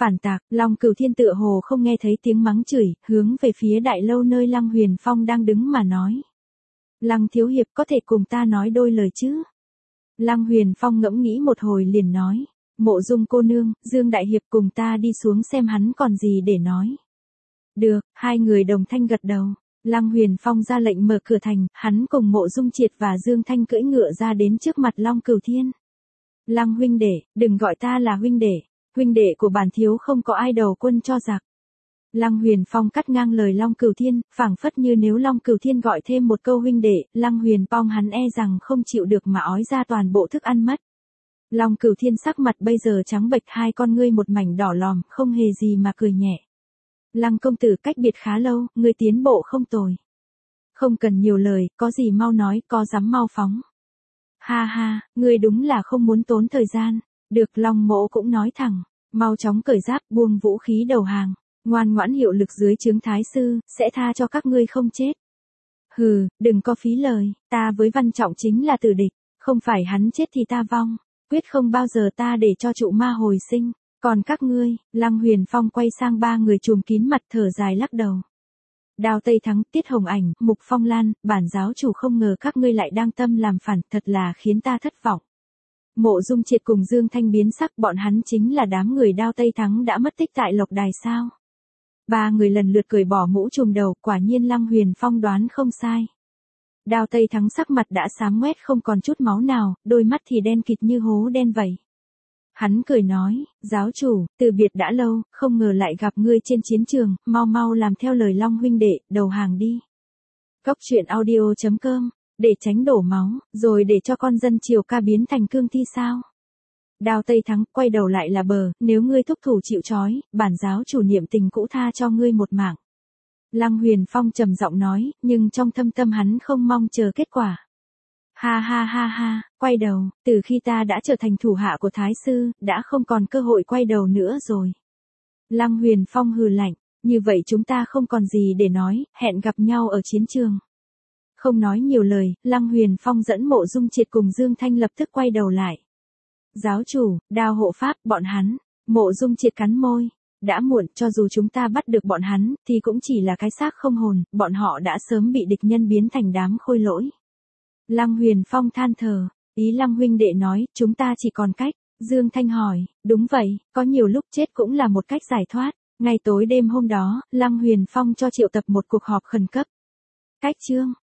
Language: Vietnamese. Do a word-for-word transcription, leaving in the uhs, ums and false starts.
Phản tạc, Long Cửu Thiên tựa hồ không nghe thấy tiếng mắng chửi, hướng về phía đại lâu nơi Lăng Huyền Phong đang đứng mà nói. Lăng thiếu hiệp có thể cùng ta nói đôi lời chứ? Lăng Huyền Phong ngẫm nghĩ một hồi liền nói. Mộ Dung cô nương, Dương đại hiệp cùng ta đi xuống xem hắn còn gì để nói. Được, hai người đồng thanh gật đầu. Lăng Huyền Phong ra lệnh mở cửa thành, hắn cùng Mộ Dung Triệt và Dương Thanh cưỡi ngựa ra đến trước mặt Long Cửu Thiên. Lăng huynh đệ, đừng gọi ta là huynh đệ, huynh đệ của bản thiếu không có ai đầu quân cho giặc. Lăng Huyền Phong cắt ngang lời Long Cửu Thiên, phảng phất như nếu Long Cửu Thiên gọi thêm một câu huynh đệ, Lăng Huyền Phong hắn e rằng không chịu được mà ói ra toàn bộ thức ăn mất. Long Cửu Thiên sắc mặt bây giờ trắng bệch, hai con ngươi một mảnh đỏ lòm, không hề gì mà cười nhẹ. Lăng công tử cách biệt khá lâu, ngươi tiến bộ không tồi. Không cần nhiều lời, có gì mau nói, có dám mau phóng. Ha ha, ngươi đúng là không muốn tốn thời gian. Được, Long mỗ cũng nói thẳng, mau chóng cởi giáp, buông vũ khí đầu hàng, ngoan ngoãn hiệu lực dưới trướng thái sư, sẽ tha cho các ngươi không chết. Hừ, đừng có phí lời, ta với Văn Trọng chính là tử địch, không phải hắn chết thì ta vong, quyết không bao giờ ta để cho trụ ma hồi sinh. Còn các ngươi, Lăng Huyền Phong quay sang ba người trùm kín mặt thở dài lắc đầu. Đao Tây Thắng, Tiết Hồng Ảnh, Mục Phong Lan, bản giáo chủ không ngờ các ngươi lại đang tâm làm phản, thật là khiến ta thất vọng. Mộ Dung Triệt cùng Dương Thanh biến sắc, bọn hắn chính là đám người Đao Tây Thắng đã mất tích tại Lộc Đài sao? Ba người lần lượt cởi bỏ mũ trùm đầu, quả nhiên Lăng Huyền Phong đoán không sai. Đao Tây Thắng sắc mặt đã xám ngoét không còn chút máu nào, đôi mắt thì đen kịt như hố đen vậy. Hắn cười nói, giáo chủ, từ biệt đã lâu, không ngờ lại gặp ngươi trên chiến trường, mau mau làm theo lời Long huynh đệ, đầu hàng đi. Góc truyện audio chấm com, để tránh đổ máu, rồi để cho con dân triều ca biến thành cương thi sao? Đao Tây Thắng, quay đầu lại là bờ, nếu ngươi thúc thủ chịu trói, bản giáo chủ niệm tình cũ tha cho ngươi một mạng. Lăng Huyền Phong trầm giọng nói, nhưng trong thâm tâm hắn không mong chờ kết quả. Ha ha ha ha, quay đầu, từ khi ta đã trở thành thủ hạ của Thái Sư, đã không còn cơ hội quay đầu nữa rồi. Lăng Huyền Phong hừ lạnh, như vậy chúng ta không còn gì để nói, hẹn gặp nhau ở chiến trường. Không nói nhiều lời, Lăng Huyền Phong dẫn Mộ Dung Triệt cùng Dương Thanh lập tức quay đầu lại. Giáo chủ, đao hộ pháp, bọn hắn, Mộ Dung Triệt cắn môi. Đã muộn, cho dù chúng ta bắt được bọn hắn, thì cũng chỉ là cái xác không hồn, bọn họ đã sớm bị địch nhân biến thành đám khôi lỗi. Lăng Huyền Phong than thở, ý Lăng huynh đệ nói, chúng ta chỉ còn cách. Dương Thanh hỏi, đúng vậy, có nhiều lúc chết cũng là một cách giải thoát. Ngày tối đêm hôm đó, Lăng Huyền Phong cho triệu tập một cuộc họp khẩn cấp. Cách chương